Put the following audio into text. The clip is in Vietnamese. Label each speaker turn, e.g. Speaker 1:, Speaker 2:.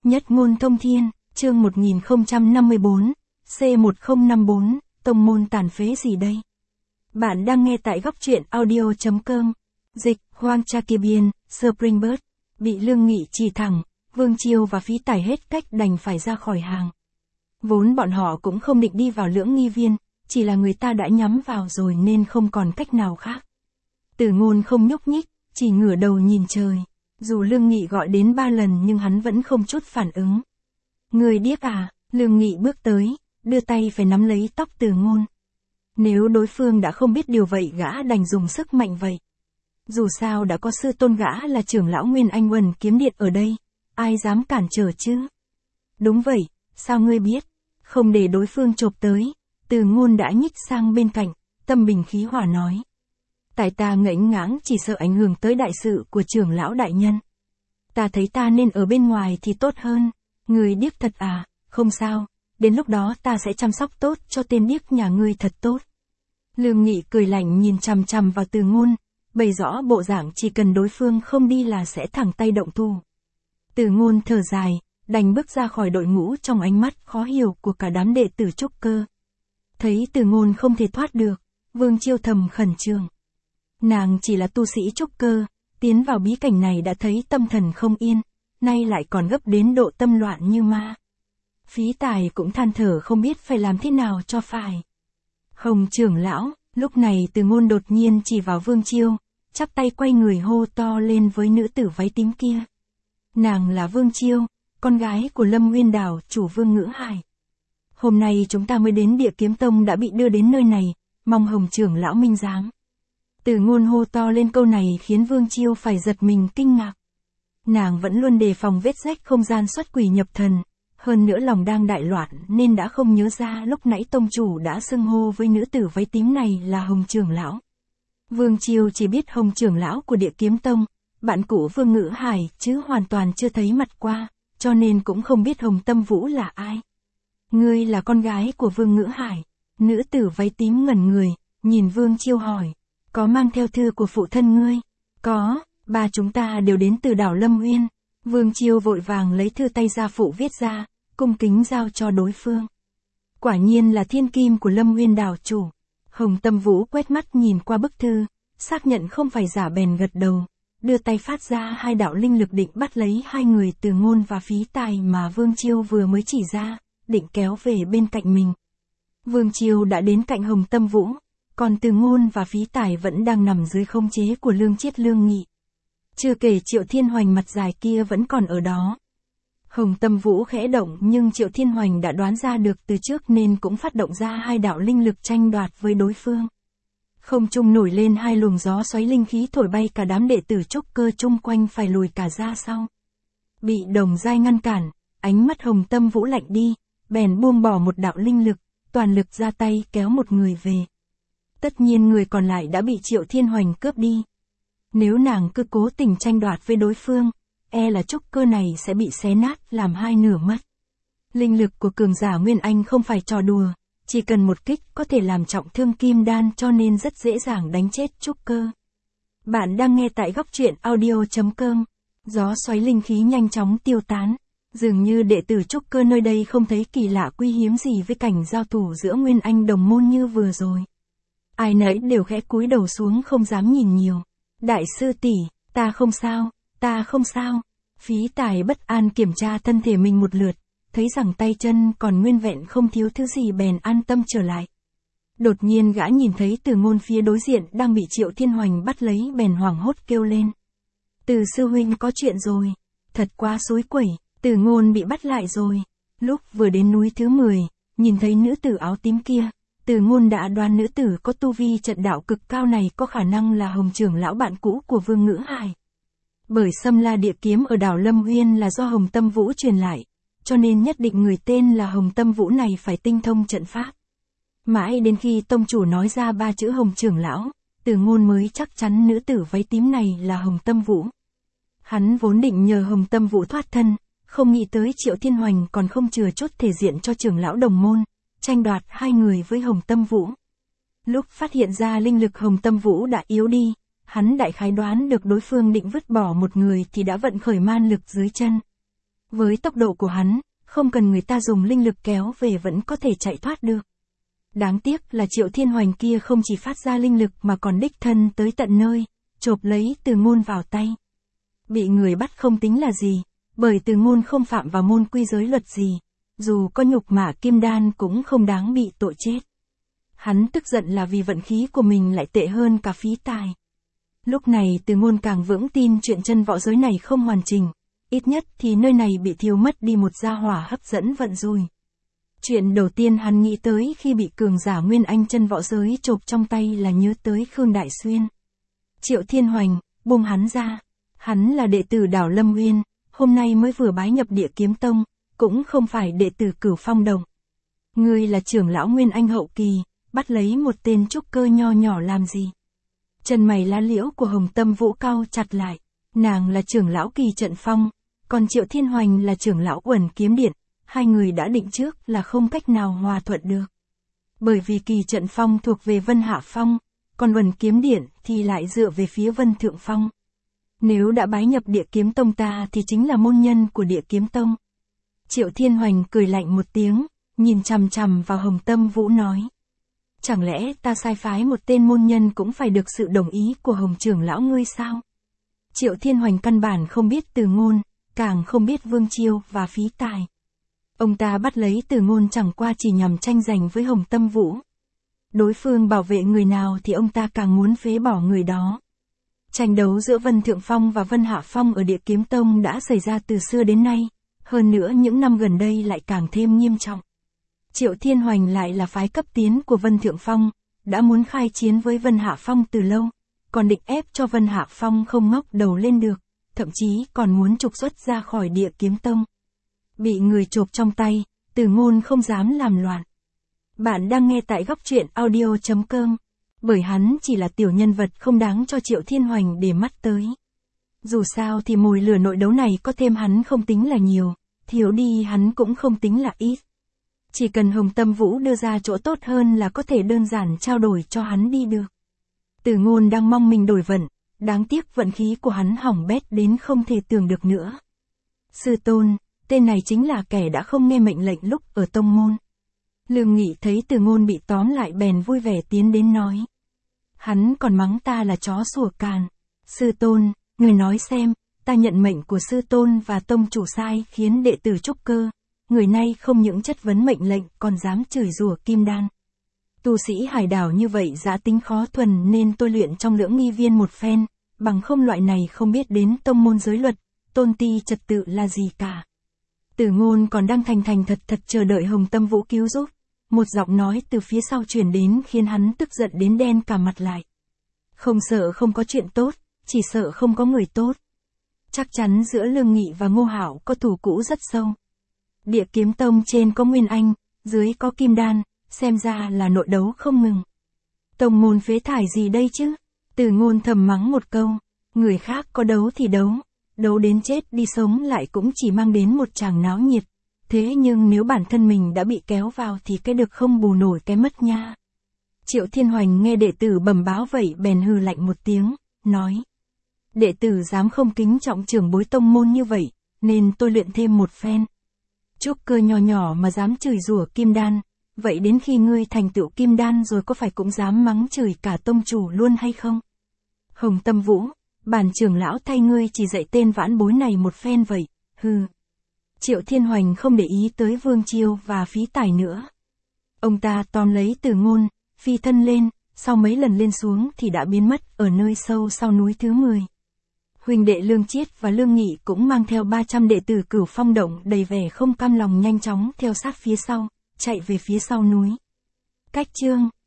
Speaker 1: Nhất ngôn thông thiên, chương 1054, C1054, tông môn tàn phế gì đây? Bạn đang nghe tại góc truyện audio.com. Dịch, Hoang Cha Kia Biên, Springbird, bị Lương Nghị chỉ thẳng, Vương Chiêu và Phí Tài hết cách đành phải ra khỏi hàng. Vốn bọn họ cũng không định đi vào Lưỡng Nghi Viên, chỉ là người ta đã nhắm vào rồi nên không còn cách nào khác. Từ Ngôn không nhúc nhích, chỉ ngửa đầu nhìn trời. Dù Lương Nghị gọi đến 3 lần nhưng hắn vẫn không chút phản ứng. Người điếc à? Lương Nghị bước tới, đưa tay phải nắm lấy tóc Từ Ngôn. Nếu đối phương đã không biết điều vậy gã đành dùng sức mạnh vậy. Dù sao đã có sư tôn gã là trưởng lão Nguyên Anh Uẩn Kiếm Điện ở đây, ai dám cản trở chứ? Đúng vậy, sao ngươi biết? Không để đối phương chộp tới, Từ Ngôn đã nhích sang bên cạnh, tâm bình khí hòa nói. Tại ta ngẫnh ngãng chỉ sợ ảnh hưởng tới đại sự của trưởng lão đại nhân. Ta thấy ta nên ở bên ngoài thì tốt hơn. Người điếc thật à? Không sao, đến lúc đó ta sẽ chăm sóc tốt cho tên điếc nhà ngươi thật tốt. Lương Nghị cười lạnh nhìn chằm chằm vào Từ Ngôn, bày rõ bộ dạng chỉ cần đối phương không đi là sẽ thẳng tay động thủ. Từ Ngôn thở dài, đành bước ra khỏi đội ngũ trong ánh mắt khó hiểu của cả đám đệ tử trúc cơ. Thấy Từ Ngôn không thể thoát được, Vương Chiêu thầm khẩn trương. Nàng chỉ là tu sĩ trúc cơ, tiến vào bí cảnh này đã thấy tâm thần không yên, nay lại còn gấp đến độ tâm loạn như ma. Phí Tài cũng than thở không biết phải làm thế nào cho phải. Hồng trưởng lão, lúc này Từ Ngôn đột nhiên chỉ vào Vương Chiêu, chắp tay quay người hô to lên với nữ tử váy tím kia. Nàng là Vương Chiêu, con gái của Lâm Nguyên Đảo chủ Vương Ngữ Hải. Hôm nay chúng ta mới đến Địa Kiếm Tông đã bị đưa đến nơi này, mong Hồng trưởng lão minh giám. Từ Ngôn hô to lên câu này khiến Vương Chiêu phải giật mình kinh ngạc. Nàng vẫn luôn đề phòng vết rách không gian xuất quỷ nhập thần, hơn nữa lòng đang đại loạn nên đã không nhớ ra lúc nãy tông chủ đã xưng hô với nữ tử váy tím này là Hồng trưởng lão. Vương Chiêu chỉ biết Hồng trưởng lão của Địa Kiếm Tông, bạn cũ Vương Ngữ Hải chứ hoàn toàn chưa thấy mặt qua, cho nên cũng không biết Hồng Tâm Vũ là ai. Ngươi là con gái của Vương Ngữ Hải. Nữ tử váy tím ngẩn người, nhìn Vương Chiêu hỏi. Có mang theo thư của phụ thân ngươi? Có, ba chúng ta đều đến từ đảo Lâm Uyên. Vương Chiêu vội vàng lấy thư tay gia phụ viết ra, cung kính giao cho đối phương. Quả nhiên là thiên kim của Lâm Uyên đảo chủ. Hồng Tâm Vũ quét mắt nhìn qua bức thư, xác nhận không phải giả bèn gật đầu, đưa tay phát ra 2 đạo linh lực định bắt lấy 2 người Từ Ngôn và Phí Tài mà Vương Chiêu vừa mới chỉ ra, định kéo về bên cạnh mình. Vương Chiêu đã đến cạnh Hồng Tâm Vũ. Còn Từ Ngôn và Phí Tài vẫn đang nằm dưới khống chế của Lương Chiết Lương Nghị. Chưa kể Triệu Thiên Hoành mặt dài kia vẫn còn ở đó. Hồng Tâm Vũ khẽ động nhưng Triệu Thiên Hoành đã đoán ra được từ trước nên cũng phát động ra 2 đạo linh lực tranh đoạt với đối phương. Không trung nổi lên 2 luồng gió xoáy linh khí thổi bay cả đám đệ tử trúc cơ chung quanh phải lùi cả ra sau. Bị Đồng Giai ngăn cản, ánh mắt Hồng Tâm Vũ lạnh đi, bèn buông bỏ một đạo linh lực, toàn lực ra tay kéo một người về. Tất nhiên người còn lại đã bị Triệu Thiên Hoành cướp đi. Nếu nàng cứ cố tình tranh đoạt với đối phương, e là trúc cơ này sẽ bị xé nát làm 2 nửa mất. Linh lực của cường giả Nguyên Anh không phải trò đùa, chỉ cần một kích có thể làm trọng thương kim đan cho nên rất dễ dàng đánh chết trúc cơ. Bạn đang nghe tại góc truyện audio.com. Gió xoáy linh khí nhanh chóng tiêu tán. Dường như đệ tử trúc cơ nơi đây không thấy kỳ lạ quý hiếm gì với cảnh giao thủ giữa Nguyên Anh đồng môn như vừa rồi. Ai nấy đều khẽ cúi đầu xuống không dám nhìn nhiều. Đại sư tỷ, ta không sao, ta không sao. Phí Tài bất an kiểm tra thân thể mình một lượt, thấy rằng tay chân còn nguyên vẹn không thiếu thứ gì bèn an tâm trở lại. Đột nhiên gã nhìn thấy Từ Ngôn phía đối diện đang bị Triệu Thiên Hoành bắt lấy bèn hoảng hốt kêu lên. Từ sư huynh có chuyện rồi, thật quá xối quẩy, Từ Ngôn bị bắt lại rồi. Lúc vừa đến núi thứ 10, nhìn thấy nữ tử áo tím kia. Từ Ngôn đã đoán nữ tử có tu vi trận đạo cực cao này có khả năng là Hồng trưởng lão bạn cũ của Vương Ngữ Hải. Bởi Xâm La Địa Kiếm ở đảo Lâm Uyên là do Hồng Tâm Vũ truyền lại, cho nên nhất định người tên là Hồng Tâm Vũ này phải tinh thông trận pháp. Mãi đến khi tông chủ nói ra 3 chữ Hồng trưởng lão, Từ Ngôn mới chắc chắn nữ tử váy tím này là Hồng Tâm Vũ. Hắn vốn định nhờ Hồng Tâm Vũ thoát thân, không nghĩ tới Triệu Thiên Hoành còn không chừa chút thể diện cho trưởng lão đồng môn, tranh đoạt 2 người với Hồng Tâm Vũ. Lúc phát hiện ra linh lực Hồng Tâm Vũ đã yếu đi, hắn đại khái đoán được đối phương định vứt bỏ một người thì đã vận khởi man lực dưới chân. Với tốc độ của hắn, không cần người ta dùng linh lực kéo về vẫn có thể chạy thoát được. Đáng tiếc là Triệu Thiên Hoành kia không chỉ phát ra linh lực mà còn đích thân tới tận nơi, chộp lấy Từ Ngôn vào tay. Bị người bắt không tính là gì, bởi Từ Ngôn không phạm vào môn quy giới luật gì, dù có nhục mạ kim đan cũng không đáng bị tội chết. Hắn tức giận là vì vận khí của mình lại tệ hơn cả phí tài. Lúc này Từ Ngôn càng vững tin chuyện chân võ giới này không hoàn chỉnh, ít nhất thì nơi này bị thiếu mất đi một gia hỏa hấp dẫn vận rủi. Chuyện đầu tiên hắn nghĩ tới khi bị cường giả Nguyên Anh chân võ giới chộp trong tay là nhớ tới Khương Đại Xuyên. Triệu Thiên Hoành, buông hắn ra. Hắn là đệ tử Đảo Lâm Nguyên, hôm nay mới vừa bái nhập Địa Kiếm Tông, cũng không phải đệ tử Cửu Phong Đồng. Ngươi là trưởng lão Nguyên Anh hậu kỳ, bắt lấy một tên trúc cơ nho nhỏ làm gì? Chân mày lá liễu của Hồng Tâm Vũ cau chặt lại, nàng là trưởng lão Kỳ Trận Phong, còn Triệu Thiên Hoành là trưởng lão Uẩn Kiếm Điện, hai người đã định trước là không cách nào hòa thuận được. Bởi vì Kỳ Trận Phong thuộc về Vân Hạ Phong, còn Uẩn Kiếm Điện thì lại dựa về phía Vân Thượng Phong. Nếu đã bái nhập Địa Kiếm Tông ta thì chính là môn nhân của Địa Kiếm Tông. Triệu Thiên Hoành cười lạnh một tiếng, nhìn chằm chằm vào Hồng Tâm Vũ nói. Chẳng lẽ ta sai phái một tên môn nhân cũng phải được sự đồng ý của Hồng trưởng lão ngươi sao? Triệu Thiên Hoành căn bản không biết Từ Ngôn, càng không biết Vương Chiêu và Phí Tài. Ông ta bắt lấy Từ Ngôn chẳng qua chỉ nhằm tranh giành với Hồng Tâm Vũ. Đối phương bảo vệ người nào thì ông ta càng muốn phế bỏ người đó. Tranh đấu giữa Vân Thượng Phong và Vân Hạ Phong ở Địa Kiếm Tông đã xảy ra từ xưa đến nay, hơn nữa những năm gần đây lại càng thêm nghiêm trọng. Triệu Thiên Hoành lại là phái cấp tiến của Vân Thượng Phong, đã muốn khai chiến với Vân Hạ Phong từ lâu, còn định ép cho Vân Hạ Phong không ngóc đầu lên được, thậm chí còn muốn trục xuất ra khỏi Địa Kiếm Tông. Bị người chộp trong tay, Từ Ngôn không dám làm loạn. Bạn đang nghe tại góc truyện audio.com, bởi hắn chỉ là tiểu nhân vật không đáng cho Triệu Thiên Hoành để mắt tới. Dù sao thì mồi lửa nội đấu này có thêm hắn không tính là nhiều, thiếu đi hắn cũng không tính là ít. Chỉ cần Hồng Tâm Vũ đưa ra chỗ tốt hơn là có thể đơn giản trao đổi cho hắn đi được. Từ Ngôn đang mong mình đổi vận, đáng tiếc vận khí của hắn hỏng bét đến không thể tưởng được nữa. Sư tôn, tên này chính là kẻ đã không nghe mệnh lệnh lúc ở tông môn. Lương Nghị thấy Từ Ngôn bị tóm lại bèn vui vẻ tiến đến nói. Hắn còn mắng ta là chó sủa càn. Sư tôn, người nói xem, ta nhận mệnh của sư tôn và tông chủ sai khiến đệ tử trúc cơ. Người này không những chất vấn mệnh lệnh còn dám chửi rủa kim đan. Tu sĩ hải đảo như vậy dã tính khó thuần nên tôi luyện trong lưỡng nghi viên một phen, bằng không loại này không biết đến tông môn giới luật, tôn ti trật tự là gì cả. Từ Ngôn còn đang thành thật chờ đợi Hồng Tâm Vũ cứu giúp. Một giọng nói từ phía sau truyền đến khiến hắn tức giận đến đen cả mặt lại. Không sợ không có chuyện tốt, chỉ sợ không có người tốt. Chắc chắn giữa Lương Nghị và Ngô Hạo có thù cũ rất sâu. Địa Kiếm Tông trên có Nguyên Anh, dưới có Kim Đan, xem ra là nội đấu không ngừng. Tông môn phế thải gì đây chứ? Từ Ngôn thầm mắng một câu, người khác có đấu thì đấu, đấu đến chết đi sống lại cũng chỉ mang đến một tràng náo nhiệt. Thế nhưng nếu bản thân mình đã bị kéo vào thì cái được không bù nổi cái mất nha. Triệu Thiên Hoành nghe đệ tử bẩm báo vậy bèn hừ lạnh một tiếng, nói. Đệ tử dám không kính trọng trưởng bối tông môn như vậy, nên tôi luyện thêm một phen. Trúc cơ nhỏ nhỏ mà dám chửi rủa kim đan, vậy đến khi ngươi thành tựu kim đan rồi có phải cũng dám mắng chửi cả tông chủ luôn hay không? Hồng Tâm Vũ, bản trưởng lão thay ngươi chỉ dạy tên vãn bối này một phen vậy, hừ. Triệu Thiên Hoành không để ý tới Vương Chiêu và Phí Tài nữa. Ông ta tóm lấy Từ Ngôn, phi thân lên, sau mấy lần lên xuống thì đã biến mất ở nơi sâu sau núi thứ 10. Huynh đệ Lương Chiết và Lương Nghị cũng mang theo 300 đệ tử Cửu Phong Động đầy vẻ không cam lòng nhanh chóng theo sát phía sau, chạy về phía sau núi. Cách chương